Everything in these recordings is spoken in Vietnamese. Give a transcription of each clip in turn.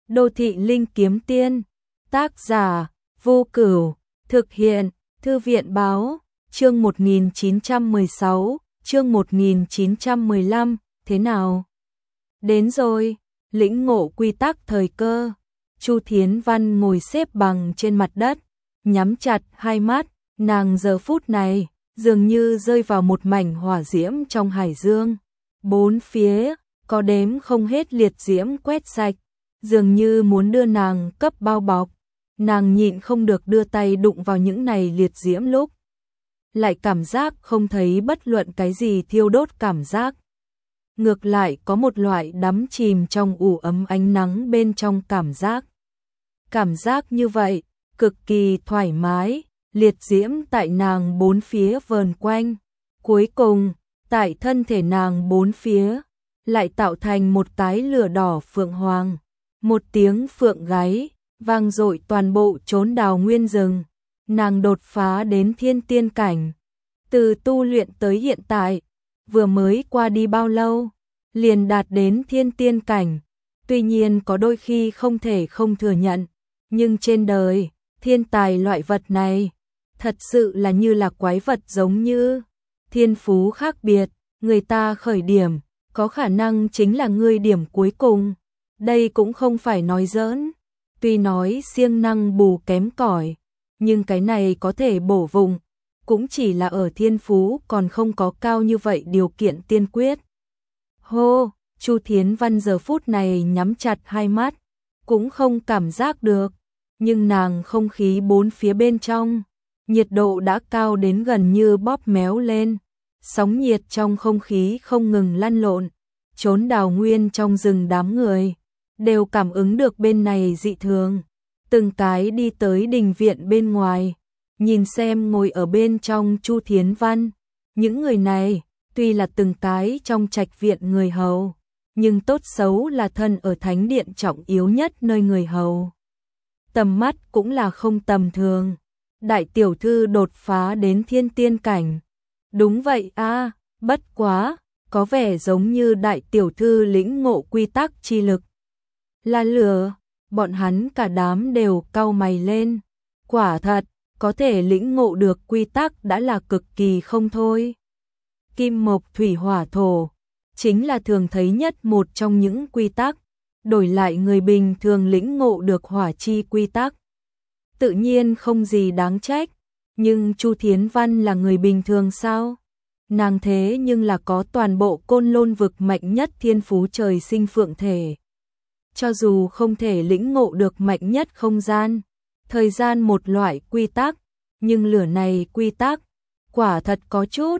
Đô thị linh kiếm tiên, tác giả, Vô Cửu, thực hiện, Thư viện báo, chương 1916, chương 1915, thế nào? Đến rồi, lĩnh ngộ quy tắc thời cơ. Chu Thiến Văn ngồi xếp bằng trên mặt đất, nhắm chặt hai mắt, nàng giờ phút này dường như rơi vào một mảnh hỏa diễm trong hải dương. Bốn phía có đếm không hết liệt diễm quét sạch, dường như muốn đưa nàng cấp bao bọc. Nàng nhịn không được đưa tay đụng vào những này liệt diễm lúc lại cảm giác không thấy bất luận cái gì thiêu đốt cảm giác. Ngược lại có một loại đắm chìm trong ủ ấm ánh nắng bên trong cảm giác. Cảm giác như vậy, cực kỳ thoải mái, liệt diễm tại nàng bốn phía vờn quanh. Cuối cùng, tại thân thể nàng bốn phía, lại tạo thành một cái lửa đỏ phượng hoàng. Một tiếng phượng gáy, vang dội toàn bộ chốn đào nguyên rừng. Nàng đột phá đến thiên tiên cảnh. Từ tu luyện tới hiện tại, vừa mới qua đi bao lâu, liền đạt đến thiên tiên cảnh. Tuy nhiên có đôi khi không thể không thừa nhận, nhưng trên đời, thiên tài loại vật này, thật sự là như là quái vật giống như thiên phú khác biệt, người ta khởi điểm, có khả năng chính là ngươi điểm cuối cùng. Đây cũng không phải nói giỡn, tuy nói siêng năng bù kém cỏi, nhưng cái này có thể bổ vùng, cũng chỉ là ở thiên phú còn không có cao như vậy điều kiện tiên quyết. Hô, Chu Thiến Văn giờ phút này nhắm chặt hai mắt, cũng không cảm giác được, nhưng nàng không khí bốn phía bên trong, nhiệt độ đã cao đến gần như bóp méo lên, sóng nhiệt trong không khí không ngừng lăn lộn, chốn đào nguyên trong rừng đám người đều cảm ứng được bên này dị thường, từng cái đi tới đình viện bên ngoài, nhìn xem ngồi ở bên trong Chu Thiến Văn, những người này tuy là từng cái trong trạch viện người hầu, nhưng tốt xấu là thân ở thánh điện trọng yếu nhất nơi người hầu. Tầm mắt cũng là không tầm thường. Đại tiểu thư đột phá đến thiên tiên cảnh. Đúng vậy a, bất quá, có vẻ giống như đại tiểu thư lĩnh ngộ quy tắc chi lực. Là lửa, bọn hắn cả đám đều cau mày lên. Quả thật, có thể lĩnh ngộ được quy tắc đã là cực kỳ không thôi. Kim mộc thủy hỏa thổ, chính là thường thấy nhất một trong những quy tắc. Đổi lại người bình thường lĩnh ngộ được hỏa chi quy tắc, tự nhiên không gì đáng trách, nhưng Chu Thiến Văn là người bình thường sao? Nàng thế nhưng là có toàn bộ Côn Lôn vực mạnh nhất thiên phú trời sinh phượng thể. Cho dù không thể lĩnh ngộ được mạnh nhất không gian, thời gian một loại quy tắc, nhưng lửa này quy tắc, quả thật có chút,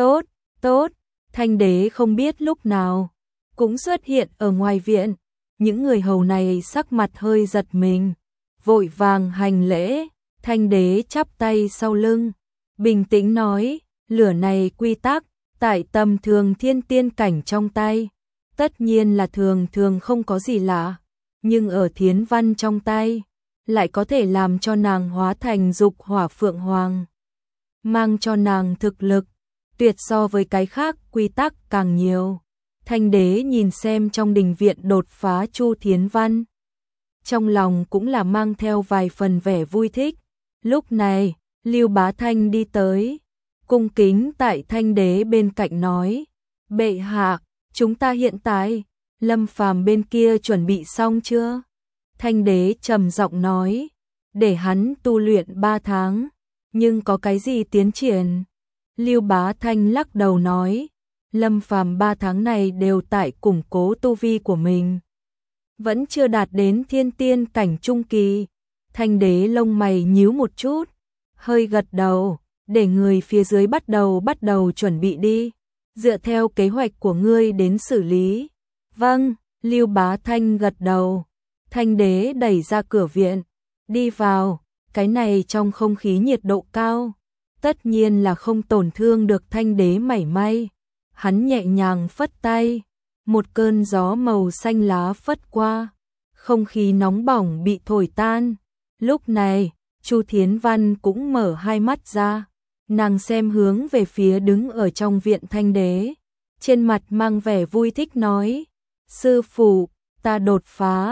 tốt, Thanh đế không biết lúc nào, cũng xuất hiện ở ngoài viện. Những người hầu này sắc mặt hơi giật mình, vội vàng hành lễ, Thanh đế chắp tay sau lưng, bình tĩnh nói, lửa này quy tắc, tại tầm thường thiên tiên cảnh trong tay, tất nhiên là thường không có gì lạ, nhưng ở Thiến Văn trong tay, lại có thể làm cho nàng hóa thành dục hỏa phượng hoàng, mang cho nàng thực lực, tuyệt so với cái khác quy tắc càng nhiều. Thanh đế nhìn xem trong đình viện đột phá Chu Thiến Văn. Trong lòng cũng là mang theo vài phần vẻ vui thích. Lúc này, Lưu Bá Thanh đi tới, cung kính tại Thanh đế bên cạnh nói, bệ hạ, chúng ta hiện tại, Lâm Phàm bên kia chuẩn bị xong chưa? Thanh đế trầm giọng nói, để hắn tu luyện 3 tháng, nhưng có cái gì tiến triển? Lưu Bá Thanh lắc đầu nói, Lâm Phàm 3 tháng này đều tại củng cố tu vi của mình, vẫn chưa đạt đến thiên tiên cảnh trung kỳ. Thanh đế lông mày nhíu một chút, hơi gật đầu, để người phía dưới bắt đầu chuẩn bị đi, dựa theo kế hoạch của ngươi đến xử lý. Vâng, Lưu Bá Thanh gật đầu. Thanh đế đẩy ra cửa viện, đi vào, cái này trong không khí nhiệt độ cao, tất nhiên là không tổn thương được Thanh đế mảy may. Hắn nhẹ nhàng phất tay, một cơn gió màu xanh lá phất qua, không khí nóng bỏng bị thổi tan. Lúc này, Chu Thiến Văn cũng mở hai mắt ra, nàng xem hướng về phía đứng ở trong viện Thanh đế, trên mặt mang vẻ vui thích nói, sư phụ, ta đột phá,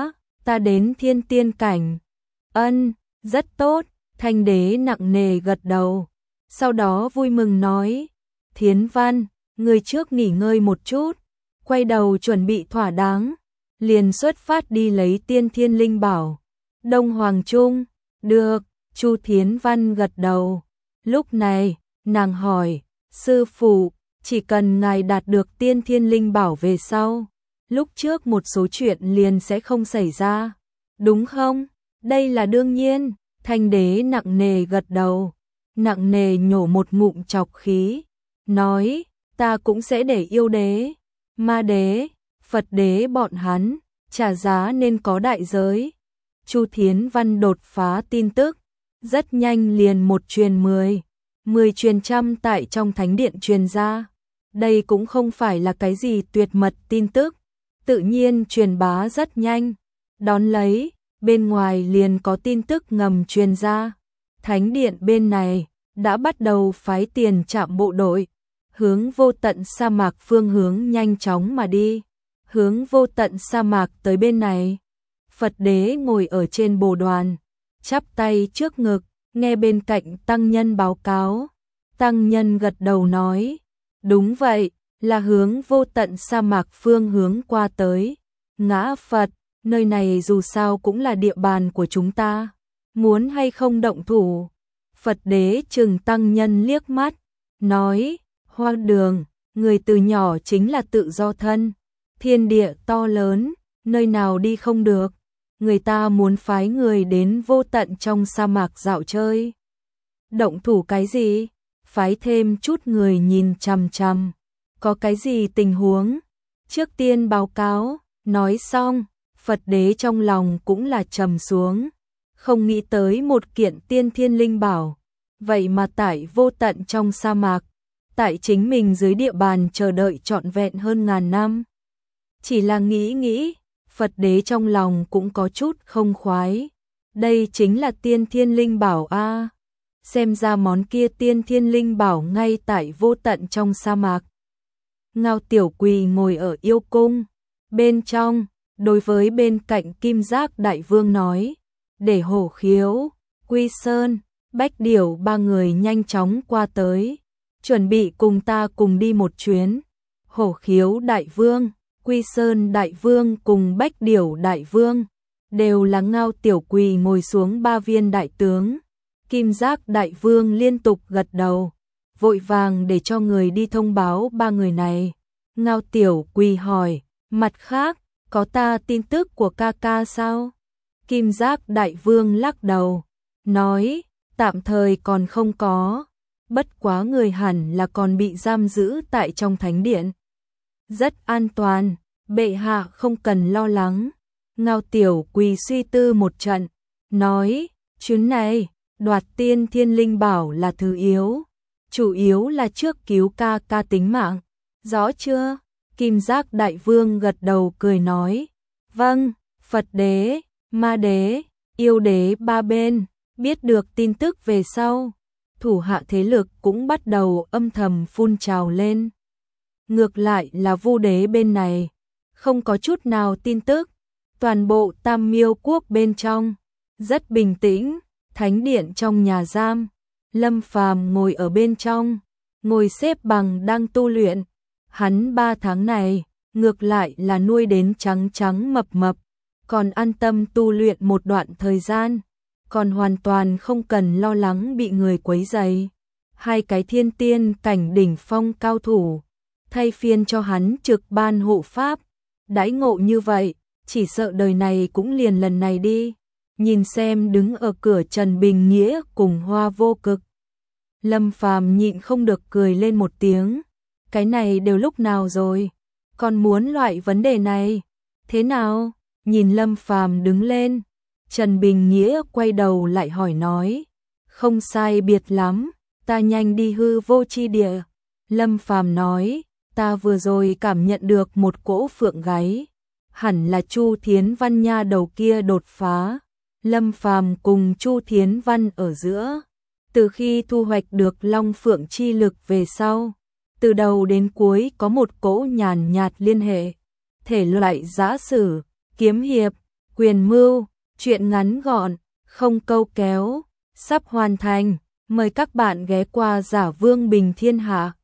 ta đến thiên tiên cảnh. Ân, rất tốt, Thanh đế nặng nề gật đầu. Sau đó vui mừng nói, Thiến Văn, người trước nghỉ ngơi một chút, quay đầu chuẩn bị thỏa đáng, liền xuất phát đi lấy tiên thiên linh bảo. Đông Hoàng Trung, được, Chu Thiến Văn gật đầu. Lúc này, nàng hỏi, sư phụ, chỉ cần ngài đạt được tiên thiên linh bảo về sau, lúc trước một số chuyện liền sẽ không xảy ra, đúng không? Đây là đương nhiên, Thanh đế nặng nề gật đầu, nặng nề nhổ một ngụm trọc khí, nói, ta cũng sẽ để yêu đế, ma đế, Phật đế bọn hắn, trả giá nên có đại giới. Chu Thiến Văn đột phá tin tức, rất nhanh liền một truyền 10, 10 truyền trăm tại trong thánh điện truyền ra. Đây cũng không phải là cái gì tuyệt mật tin tức, tự nhiên truyền bá rất nhanh. Đón lấy, bên ngoài liền có tin tức ngầm truyền ra. Thánh điện bên này đã bắt đầu phái tiền trạm bộ đội, hướng vô tận sa mạc phương hướng nhanh chóng mà đi. Hướng vô tận sa mạc tới bên này. Phật đế ngồi ở trên bồ đoàn, chắp tay trước ngực, nghe bên cạnh tăng nhân báo cáo. Tăng nhân gật đầu nói, đúng vậy, là hướng vô tận sa mạc phương hướng qua tới. Ngã Phật, nơi này dù sao cũng là địa bàn của chúng ta, muốn hay không động thủ? Phật đế trừng tăng nhân liếc mắt, nói, Hoa Đường, người từ nhỏ chính là tự do thân, thiên địa to lớn, nơi nào đi không được, người ta muốn phái người đến vô tận trong sa mạc dạo chơi. Động thủ cái gì? Phái thêm chút người nhìn chằm chằm, có cái gì tình huống? Trước tiên báo cáo, nói xong, Phật đế trong lòng cũng là trầm xuống, không nghĩ tới một kiện tiên thiên linh bảo, vậy mà tại vô tận trong sa mạc, tại chính mình dưới địa bàn chờ đợi trọn vẹn hơn ngàn năm. Chỉ là nghĩ, Phật đế trong lòng cũng có chút không khoái. Đây chính là tiên thiên linh bảo a. Xem ra món kia tiên thiên linh bảo ngay tại vô tận trong sa mạc. Ngao Tiểu Quỳ ngồi ở yêu cung bên trong, đối với bên cạnh Kim Giác Đại Vương nói, để Hổ Khiếu, Quy Sơn, Bách Điểu ba người nhanh chóng qua tới, chuẩn bị cùng ta cùng đi một chuyến. Hổ Khiếu Đại Vương, Quy Sơn Đại Vương cùng Bách Điểu Đại Vương đều là Ngao Tiểu Quỳ ngồi xuống ba viên đại tướng. Kim Giác Đại Vương liên tục gật đầu, vội vàng để cho người đi thông báo ba người này. Ngao Tiểu Quỳ hỏi, mặt khác, có ta tin tức của ca ca sao? Kim Giác Đại Vương lắc đầu, nói, tạm thời còn không có, bất quá người hẳn là còn bị giam giữ tại trong thánh điện. Rất an toàn, bệ hạ không cần lo lắng. Ngao Tiểu Quỳ suy tư một trận, nói, chuyến này, đoạt tiên thiên linh bảo là thứ yếu, chủ yếu là trước cứu ca ca tính mạng, rõ chưa? Kim Giác Đại Vương gật đầu cười nói, vâng. Phật đế, ma đế, yêu đế ba bên, biết được tin tức về sau, thủ hạ thế lực cũng bắt đầu âm thầm phun trào lên. Ngược lại là Vu đế bên này, không có chút nào tin tức, toàn bộ Tam Miêu quốc bên trong, rất bình tĩnh. Thánh điện trong nhà giam, Lâm Phàm ngồi ở bên trong, ngồi xếp bằng đang tu luyện. Hắn 3 tháng này, ngược lại là nuôi đến trắng trắng mập mập, còn an tâm tu luyện một đoạn thời gian, còn hoàn toàn không cần lo lắng bị người quấy rầy. Hai cái thiên tiên cảnh đỉnh phong cao thủ, thay phiên cho hắn trực ban hộ pháp, đãi ngộ như vậy, chỉ sợ đời này cũng liền lần này đi. Nhìn xem đứng ở cửa Trần Bình Nghĩa cùng Hoa Vô Cực, Lâm Phàm nhịn không được cười lên một tiếng. Cái này đều lúc nào rồi, còn muốn loại vấn đề này? Thế nào? Nhìn Lâm Phàm đứng lên, Trần Bình Nghĩa quay đầu lại hỏi nói, không sai biệt lắm, ta nhanh đi hư vô chi địa. Lâm Phàm nói, ta vừa rồi cảm nhận được một cỗ phượng gáy, hẳn là Chu Thiến Văn nha đầu kia đột phá. Lâm Phàm cùng Chu Thiến Văn ở giữa, từ khi thu hoạch được Long Phượng chi lực về sau, từ đầu đến cuối có một cỗ nhàn nhạt liên hệ, thể loại giã sử, kiếm hiệp, Quyền mưu, chuyện ngắn gọn, không câu kéo, sắp hoàn thành. Mời các bạn ghé qua Giả Vương Bình Thiên Hạ.